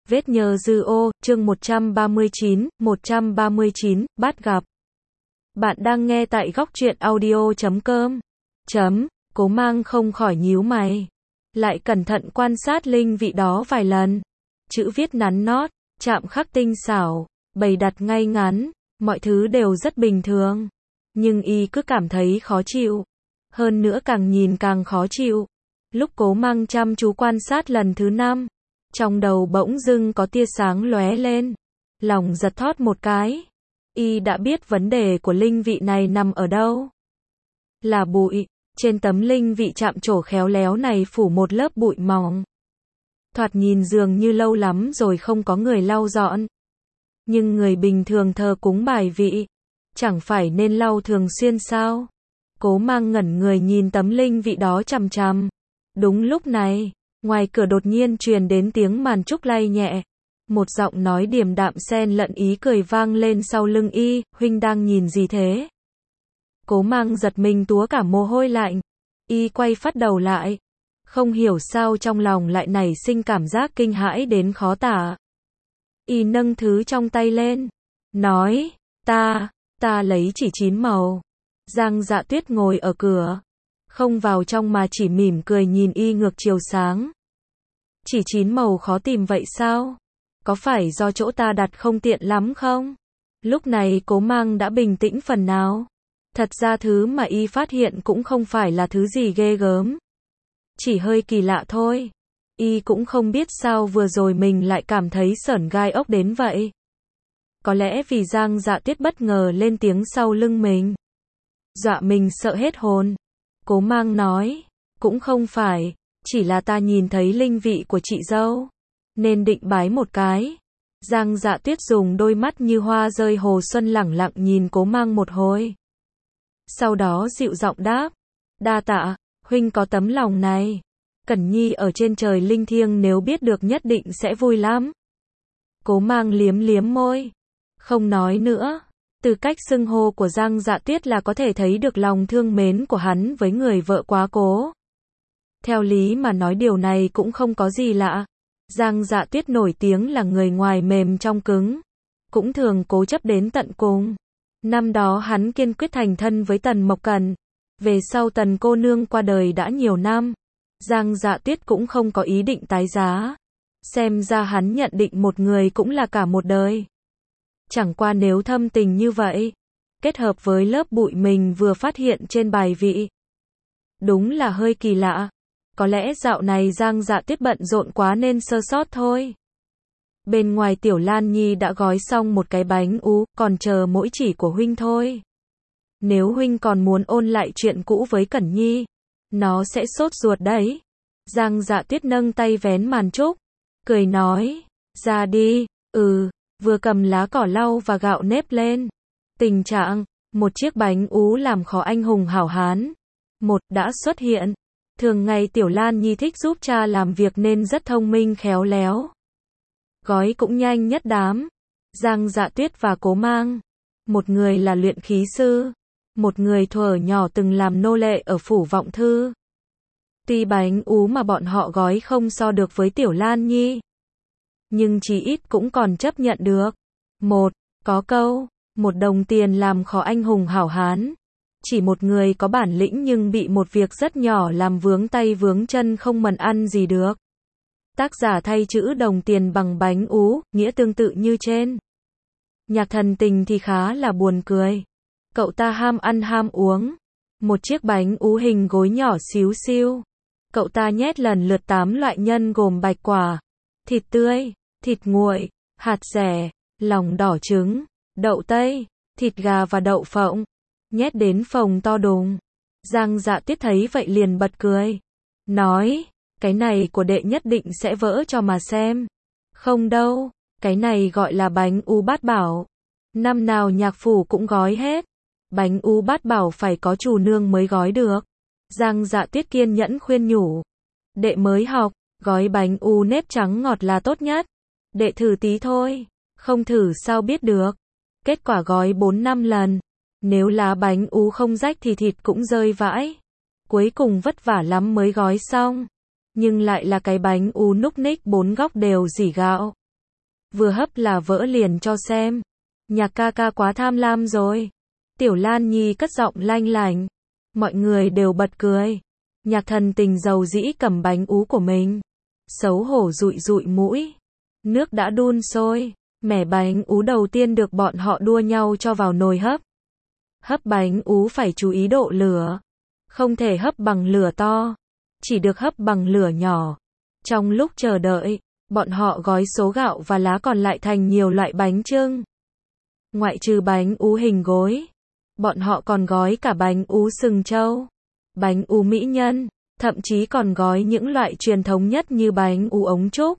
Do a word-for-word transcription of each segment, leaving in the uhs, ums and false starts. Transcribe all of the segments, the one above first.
Vết nhơ dư ô, chương một trăm ba mươi chín, một trăm ba mươi chín, bắt gặp. Bạn đang nghe tại góc truyện audio chấm com. Chấm, Cố Mang không khỏi nhíu mày. Lại cẩn thận quan sát linh vị đó vài lần. Chữ viết nắn nót, chạm khắc tinh xảo, bày đặt ngay ngắn, mọi thứ đều rất bình thường. Nhưng y cứ cảm thấy khó chịu. Hơn nữa càng nhìn càng khó chịu. Lúc Cố Mang chăm chú quan sát lần thứ năm, trong đầu bỗng dưng có tia sáng lóe lên. Lòng giật thót một cái. Y đã biết vấn đề của linh vị này nằm ở đâu. Là bụi. Trên tấm linh vị chạm trổ khéo léo này phủ một lớp bụi mỏng. Thoạt nhìn dường như lâu lắm rồi không có người lau dọn. Nhưng người bình thường thờ cúng bài vị, chẳng phải nên lau thường xuyên sao? Cố Mang ngẩn người nhìn tấm linh vị đó chằm chằm. Đúng lúc này, ngoài cửa đột nhiên truyền đến tiếng màn trúc lay nhẹ. Một giọng nói điềm đạm xen lẫn ý cười vang lên sau lưng y, huynh đang nhìn gì thế? Cố Mang giật mình túa cả mồ hôi lạnh. Y quay phát đầu lại. Không hiểu sao trong lòng lại nảy sinh cảm giác kinh hãi đến khó tả. Y nâng thứ trong tay lên. Nói, ta, ta lấy chỉ chín màu. Giang Dạ Tuyết ngồi ở cửa. Không vào trong mà chỉ mỉm cười nhìn y ngược chiều sáng. Chỉ chín màu khó tìm vậy sao? Có phải do chỗ ta đặt không tiện lắm không? Lúc này Cố Mang đã bình tĩnh phần nào. Thật ra thứ mà y phát hiện cũng không phải là thứ gì ghê gớm. Chỉ hơi kỳ lạ thôi. Y cũng không biết sao vừa rồi mình lại cảm thấy sởn gai ốc đến vậy. Có lẽ vì Giang Dạ Tuyết bất ngờ lên tiếng sau lưng mình. Dọa mình sợ hết hồn. Cố Mang nói, cũng không phải, chỉ là ta nhìn thấy linh vị của chị dâu, nên định bái một cái. Giang Dạ Tuyết dùng đôi mắt như hoa rơi hồ xuân lẳng lặng nhìn Cố Mang một hồi. Sau đó dịu giọng đáp, đa tạ, huynh có tấm lòng này. Cẩn Nhi ở trên trời linh thiêng nếu biết được nhất định sẽ vui lắm. Cố Mang liếm liếm môi, không nói nữa. Từ cách xưng hô của Giang Dạ Tuyết là có thể thấy được lòng thương mến của hắn với người vợ quá cố. Theo lý mà nói điều này cũng không có gì lạ. Giang Dạ Tuyết nổi tiếng là người ngoài mềm trong cứng, cũng thường cố chấp đến tận cùng. Năm đó hắn kiên quyết thành thân với Tần Mộc Cần. Về sau Tần cô nương qua đời đã nhiều năm, Giang Dạ Tuyết cũng không có ý định tái giá. Xem ra hắn nhận định một người cũng là cả một đời. Chẳng qua nếu thâm tình như vậy, kết hợp với lớp bụi mình vừa phát hiện trên bài vị, đúng là hơi kỳ lạ. Có lẽ dạo này Giang Dạ Tuyết bận rộn quá nên sơ sót thôi. Bên ngoài Tiểu Lan Nhi đã gói xong một cái bánh ú, còn chờ mỗi chỉ của huynh thôi. Nếu huynh còn muốn ôn lại chuyện cũ với Cẩn Nhi, nó sẽ sốt ruột đấy. Giang Dạ Tuyết nâng tay vén màn trúc, cười nói, ra đi, ừ. Vừa cầm lá cỏ lau và gạo nếp lên. Tình trạng, một chiếc bánh ú làm khó anh hùng hảo hán. Một, đã xuất hiện. Thường ngày Tiểu Lan Nhi thích giúp cha làm việc nên rất thông minh khéo léo. Gói cũng nhanh nhất đám. Giang Dạ Tuyết và Cố Mang. Một người là luyện khí sư. Một người thuở nhỏ từng làm nô lệ ở phủ Vọng Thư. Tuy bánh ú mà bọn họ gói không so được với Tiểu Lan Nhi, nhưng chí ít cũng còn chấp nhận được. Một, có câu, một đồng tiền làm khó anh hùng hảo hán. Chỉ một người có bản lĩnh nhưng bị một việc rất nhỏ làm vướng tay vướng chân không mần ăn gì được. Tác giả thay chữ đồng tiền bằng bánh ú, nghĩa tương tự như trên. Nhạc Thần Tình thì khá là buồn cười. Cậu ta ham ăn ham uống. Một chiếc bánh ú hình gối nhỏ xíu xiu. Cậu ta nhét lần lượt tám loại nhân gồm bạch quả, thịt tươi, thịt nguội, hạt dẻ, lòng đỏ trứng, đậu tây, thịt gà và đậu phộng. Nhét đến phồng to đùng. Giang Dạ Tuyết thấy vậy liền bật cười. Nói, cái này của đệ nhất định sẽ vỡ cho mà xem. Không đâu, cái này gọi là bánh ú bát bảo. Năm nào nhạc phủ cũng gói hết. Bánh ú bát bảo phải có chủ nương mới gói được. Giang Dạ Tuyết kiên nhẫn khuyên nhủ. Đệ mới học, gói bánh ú nếp trắng ngọt là tốt nhất. Đệ thử tí thôi, không thử sao biết được. Kết quả gói bốn năm lần. Nếu lá bánh ú không rách thì thịt cũng rơi vãi. Cuối cùng vất vả lắm mới gói xong. Nhưng lại là cái bánh ú núc ních bốn góc đều rỉ gạo. vừa hấp là vỡ liền cho xem. Nhạc ca ca quá tham lam rồi. Tiểu Lan Nhi cất giọng lanh lành. Mọi người đều bật cười. Nhạc Thần Tình dầu dĩ cầm bánh ú của mình. Xấu hổ dụi dụi mũi. Nước đã đun sôi. Mẻ bánh ú đầu tiên được bọn họ đua nhau cho vào nồi hấp. Hấp bánh ú phải chú ý độ lửa. Không thể hấp bằng lửa to. Chỉ được hấp bằng lửa nhỏ. Trong lúc chờ đợi, bọn họ gói số gạo và lá còn lại thành nhiều loại bánh chưng. Ngoại trừ bánh ú hình gối, bọn họ còn gói cả bánh ú sừng trâu, bánh ú mỹ nhân, thậm chí còn gói những loại truyền thống nhất như bánh ú ống trúc.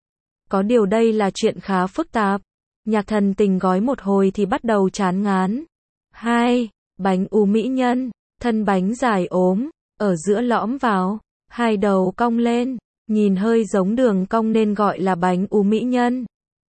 Có điều đây là chuyện khá phức tạp. Nhạc Thần Tình gói một hồi thì bắt đầu chán ngán. Hai, bánh ú mỹ nhân, thân bánh dài ốm, ở giữa lõm vào, hai đầu cong lên, nhìn hơi giống đường cong nên gọi là bánh ú mỹ nhân.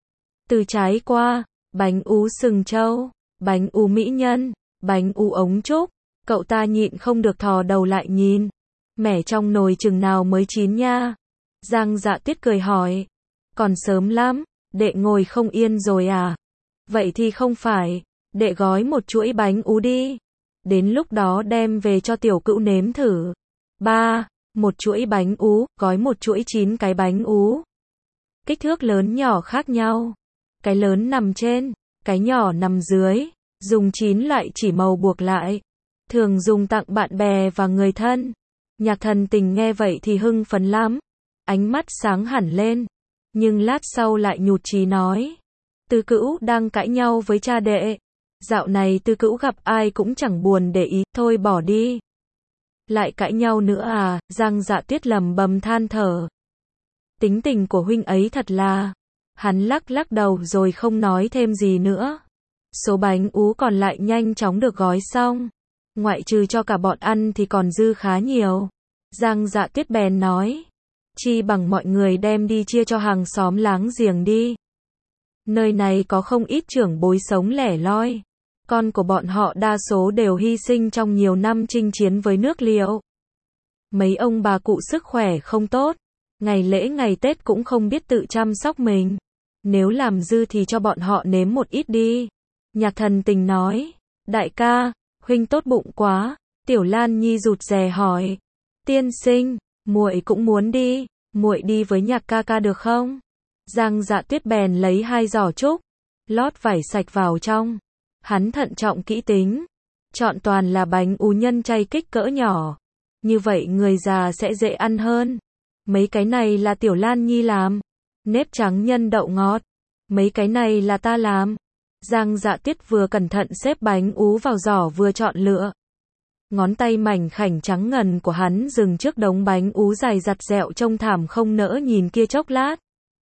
Từ trái qua, bánh ú sừng trâu, bánh ú mỹ nhân, bánh ú ống trúc, cậu ta nhịn không được thò đầu lại nhìn. Mẻ trong nồi chừng nào mới chín nha? Giang Dạ Tuyết cười hỏi. Còn sớm lắm, đệ ngồi không yên rồi à? Vậy thì không phải, đệ gói một chuỗi bánh ú đi. Đến lúc đó đem về cho tiểu cữu nếm thử. Ba, một chuỗi bánh ú, gói một chuỗi chín cái bánh ú. Kích thước lớn nhỏ khác nhau. Cái lớn nằm trên, cái nhỏ nằm dưới, dùng chín loại chỉ màu buộc lại. Thường dùng tặng bạn bè và người thân. Nhạc Thần Tình nghe vậy thì hưng phấn lắm. Ánh mắt sáng hẳn lên. Nhưng lát sau lại nhụt chí nói. Tư Cữu đang cãi nhau với cha đệ. Dạo này Tư Cữu gặp ai cũng chẳng buồn để ý, thôi bỏ đi. Lại cãi nhau nữa à? Giang Dạ Tuyết lầm bầm than thở. Tính tình của huynh ấy thật là... Hắn lắc lắc đầu rồi không nói thêm gì nữa. Số bánh ú còn lại nhanh chóng được gói xong. Ngoại trừ cho cả bọn ăn thì còn dư khá nhiều. Giang Dạ Tuyết bèn nói. Chi bằng mọi người đem đi chia cho hàng xóm láng giềng đi. Nơi này có không ít trưởng bối sống lẻ loi. Con của bọn họ đa số đều hy sinh trong nhiều năm chinh chiến với nước Liệu. Mấy ông bà cụ sức khỏe không tốt. Ngày lễ ngày Tết cũng không biết tự chăm sóc mình. Nếu làm dư thì cho bọn họ nếm một ít đi. Nhạc Thần Tình nói. Đại ca, huynh tốt bụng quá. Tiểu Lan Nhi rụt rè hỏi. Tiên sinh, muội cũng muốn đi. Muội đi với Nhạc ca ca được không? Giang Dạ Tuyết bèn lấy hai giỏ trúc, lót vải sạch vào trong. Hắn thận trọng kỹ tính. Chọn toàn là bánh ú nhân chay kích cỡ nhỏ. Như vậy người già sẽ dễ ăn hơn. Mấy cái này là Tiểu Lan Nhi làm. Nếp trắng nhân đậu ngọt. Mấy cái này là ta làm. Giang Dạ Tuyết vừa cẩn thận xếp bánh ú vào giỏ vừa chọn lựa. Ngón tay mảnh khảnh trắng ngần của hắn dừng trước đống bánh ú dài dặt dẹo trông thảm không nỡ nhìn kia chốc lát.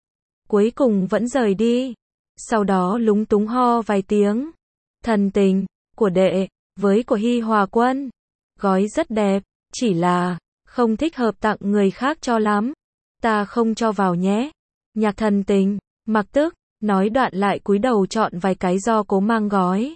Cuối cùng vẫn rời đi. Sau đó lúng túng ho vài tiếng. Thần tình, của đệ, với của Hi Hòa Quân. Gói rất đẹp, chỉ là, không thích hợp tặng người khác cho lắm. Ta không cho vào nhé. Nhạc Thần Tình, mặc tức, nói đoạn lại cúi đầu chọn vài cái do Cố Mang gói.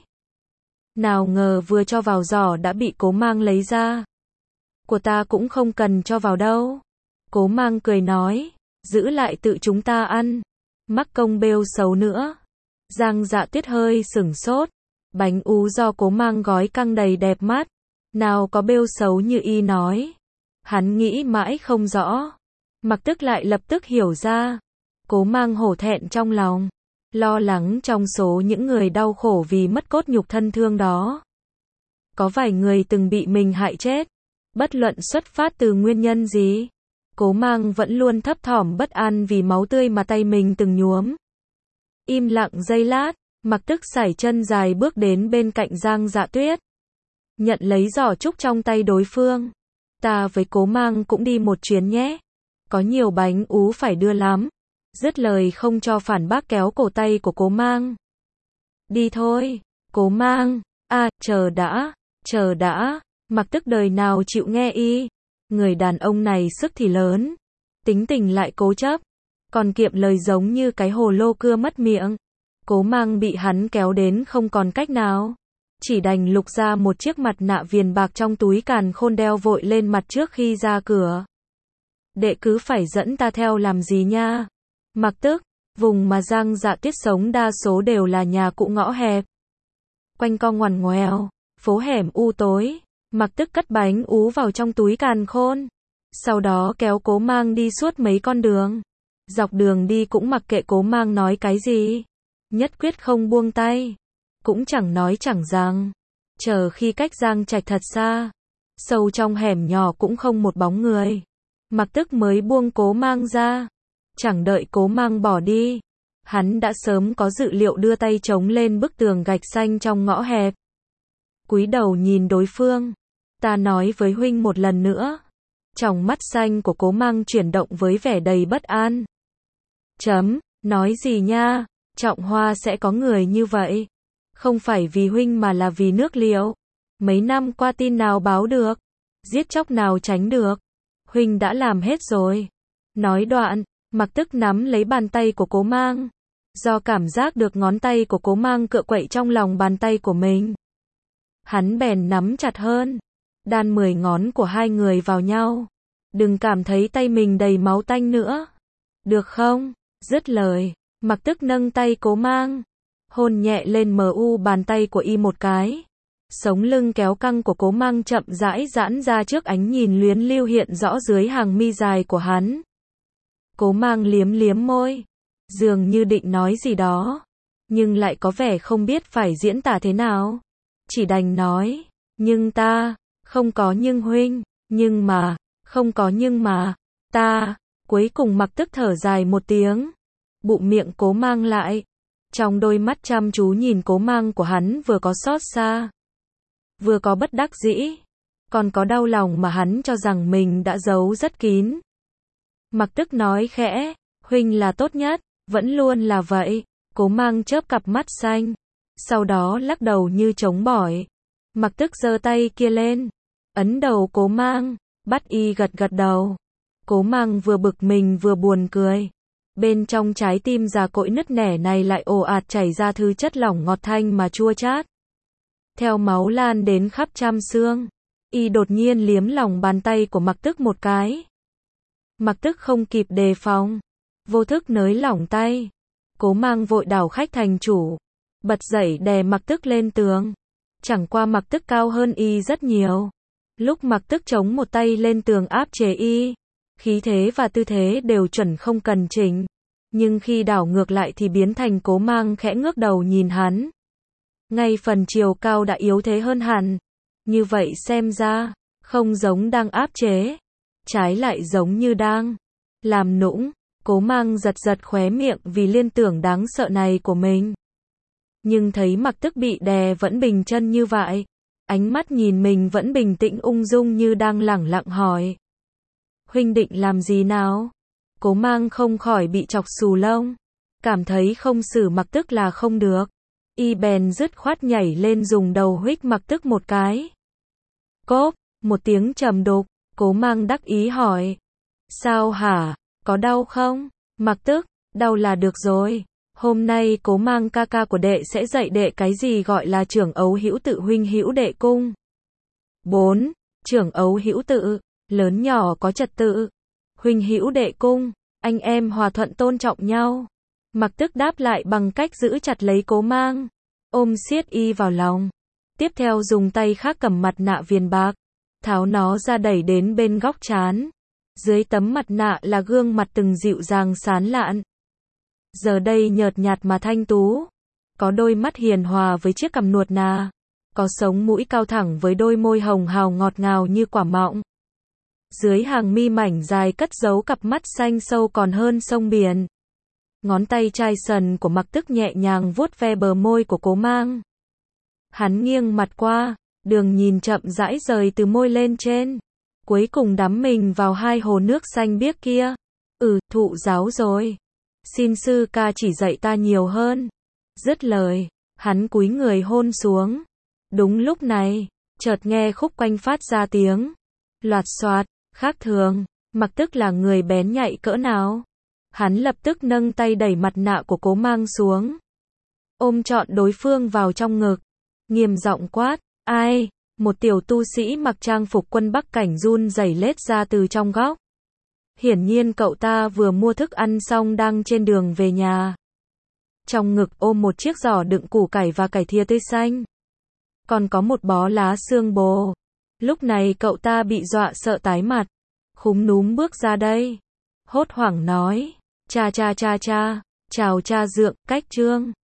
Nào ngờ vừa cho vào giỏ đã bị Cố Mang lấy ra. Của ta cũng không cần cho vào đâu. Cố Mang cười nói, giữ lại tự chúng ta ăn. Mắc công bêu xấu nữa. Giang Dạ Tuyết hơi sửng sốt. Bánh ú do Cố Mang gói căng đầy đẹp mắt. Nào có bêu xấu như y nói. Hắn nghĩ mãi không rõ. Mặc tức lại lập tức hiểu ra. Cố Mang hổ thẹn trong lòng. Lo lắng trong số những người đau khổ vì mất cốt nhục thân thương đó. Có vài người từng bị mình hại chết. Bất luận xuất phát từ nguyên nhân gì. Cố Mang vẫn luôn thấp thỏm bất an vì máu tươi mà tay mình từng nhuốm. Im lặng giây lát, Mặc tức sải chân dài bước đến bên cạnh Giang Dạ Tuyết. Nhận lấy giỏ trúc trong tay đối phương. Ta với Cố Mang cũng đi một chuyến nhé. Có nhiều bánh ú phải đưa lắm. Dứt lời không cho phản bác kéo cổ tay của Cố Mang. Đi thôi, Cố Mang. À, chờ đã, chờ đã. Mặc tức đời nào chịu nghe y. Người đàn ông này sức thì lớn. Tính tình lại cố chấp. Còn kiệm lời giống như cái hồ lô cưa mất miệng. Cố Mang bị hắn kéo đến không còn cách nào. Chỉ đành lục ra một chiếc mặt nạ viền bạc trong túi càn khôn đeo vội lên mặt trước khi ra cửa. Đệ cứ phải dẫn ta theo làm gì nha. Mặc tức, Vùng mà Giang Dạ Tuyết sống đa số đều là nhà cũ ngõ hẹp. Quanh co ngoằn ngoèo, phố hẻm u tối, Mặc Tức cất bánh ú vào trong túi càn khôn. Sau đó kéo Cố Mang đi suốt mấy con đường. Dọc đường đi cũng mặc kệ Cố Mang nói cái gì. Nhất quyết không buông tay. Cũng chẳng nói chẳng rằng. Chờ khi cách Giang Trạch thật xa. Sâu trong hẻm nhỏ cũng không một bóng người. Mặc Tức mới buông Cố Mang ra. Chẳng đợi Cố Mang bỏ đi. Hắn đã sớm có dự liệu đưa tay chống lên bức tường gạch xanh trong ngõ hẹp. Cúi đầu nhìn đối phương. Ta nói với huynh một lần nữa. Tròng mắt xanh của Cố Mang chuyển động với vẻ đầy bất an. Chấm, nói gì nha, Trọng Hoa sẽ có người như vậy. Không phải vì huynh mà là vì nước Liệu. Mấy năm qua tin nào báo được, giết chóc nào tránh được. Huynh đã làm hết rồi. Nói đoạn, Mặc Tức nắm lấy bàn tay của Cố Mang. Do cảm giác được ngón tay của Cố Mang cựa quậy trong lòng bàn tay của mình. Hắn bèn nắm chặt hơn. Đan mười ngón của hai người vào nhau. Đừng cảm thấy tay mình đầy máu tanh nữa. Được không? Dứt lời, Mặc Tức nâng tay Cố Mang. Hôn nhẹ lên mờ u bàn tay của y một cái. Sống lưng kéo căng của Cố Mang chậm rãi giãn ra trước ánh nhìn luyến lưu hiện rõ dưới hàng mi dài của hắn. Cố Mang liếm liếm môi. Dường như định nói gì đó. Nhưng lại có vẻ không biết phải diễn tả thế nào. Chỉ đành nói. Nhưng ta, không có nhưng huynh. Nhưng mà, không có nhưng mà. Ta, cuối cùng Mặc Tức thở dài một tiếng. Bụng miệng Cố Mang lại. Trong đôi mắt chăm chú nhìn Cố Mang của hắn vừa có xót xa. Vừa có bất đắc dĩ. Còn có đau lòng mà hắn cho rằng mình đã giấu rất kín. Mặc Tức nói khẽ. Huynh là tốt nhất. Vẫn luôn là vậy. Cố Mang chớp cặp mắt xanh. Sau đó lắc đầu như chống bỏi. Mặc Tức giơ tay kia lên. Ấn đầu Cố Mang. Bắt y gật gật đầu. Cố Mang vừa bực mình vừa buồn cười. Bên trong trái tim già cỗi nứt nẻ này lại ồ ạt chảy ra thứ chất lỏng ngọt thanh mà chua chát. Theo máu lan đến khắp trăm xương. Y đột nhiên liếm lòng bàn tay của Mặc Tức một cái. Mặc Tức không kịp đề phòng. Vô thức nới lỏng tay. Cố Mang vội đảo khách thành chủ. Bật dậy đè Mặc Tức lên tường. Chẳng qua Mặc Tức cao hơn y rất nhiều. Lúc Mặc Tức chống một tay lên tường áp chế y, khí thế và tư thế đều chuẩn không cần chỉnh. Nhưng khi đảo ngược lại thì biến thành Cố Mang khẽ ngước đầu nhìn hắn. Ngay phần chiều cao đã yếu thế hơn hẳn. Như vậy xem ra, không giống đang áp chế. Trái lại giống như đang làm nũng. Cố Mang giật giật khóe miệng vì liên tưởng đáng sợ này của mình. Nhưng thấy Mặc Tức bị đè vẫn bình chân như vậy. Ánh mắt nhìn mình vẫn bình tĩnh ung dung như đang lẳng lặng hỏi. Huynh định làm gì nào? Cố Mang không khỏi bị chọc xù lông. Cảm thấy không xử Mặc Tức là không được. Y bèn dứt khoát nhảy lên dùng đầu huých Mặc Tức một cái. Cốp, một tiếng trầm đục. Cố Mang đắc ý hỏi. Sao hả? Có đau không? Mặc Tức, đau là được rồi. Hôm nay Cố Mang ca ca của đệ sẽ dạy đệ cái gì gọi là trưởng ấu hữu tự huynh hữu đệ cung. bốn. Trưởng ấu hữu tự, lớn nhỏ có trật tự. Huynh hữu đệ cung, anh em hòa thuận tôn trọng nhau. Mặc Tức đáp lại bằng cách giữ chặt lấy Cố Mang, ôm siết y vào lòng. Tiếp theo dùng tay khác cầm mặt nạ viền bạc, tháo nó ra đẩy đến bên góc trán. Dưới tấm mặt nạ là gương mặt từng dịu dàng sán lạn. Giờ đây nhợt nhạt mà thanh tú. Có đôi mắt hiền hòa với chiếc cằm nuột nà. Có sống mũi cao thẳng với đôi môi hồng hào ngọt ngào như quả mọng. Dưới hàng mi mảnh dài cất giấu cặp mắt xanh sâu còn hơn sông biển. Ngón tay chai sần của Mặc Tức nhẹ nhàng vuốt ve bờ môi của Cố Mang. Hắn nghiêng mặt qua, đường nhìn chậm rãi rời từ môi lên trên. Cuối cùng đắm mình vào hai hồ nước xanh biếc kia. Ừ, thụ giáo rồi. Xin sư ca chỉ dạy ta nhiều hơn. Dứt lời, hắn cúi người hôn xuống. Đúng lúc này, chợt nghe khúc quanh phát ra tiếng loạt xoạt, khác thường. Mặc Tức là người bén nhạy cỡ nào. Hắn lập tức nâng tay đẩy mặt nạ của Cố Mang xuống. Ôm trọn đối phương vào trong ngực. Nghiêm giọng quát, ai? Một tiểu tu sĩ mặc trang phục quân Bắc Cảnh run rẩy lết ra từ trong góc. Hiển nhiên cậu ta vừa mua thức ăn xong đang trên đường về nhà. Trong ngực ôm một chiếc giỏ đựng củ cải và cải thìa tươi xanh. Còn có một bó lá xương bồ. Lúc này cậu ta bị dọa sợ tái mặt. Khúm núm bước ra đây. Hốt hoảng nói. Cha cha cha cha. Chào cha Dượng, cách Trương.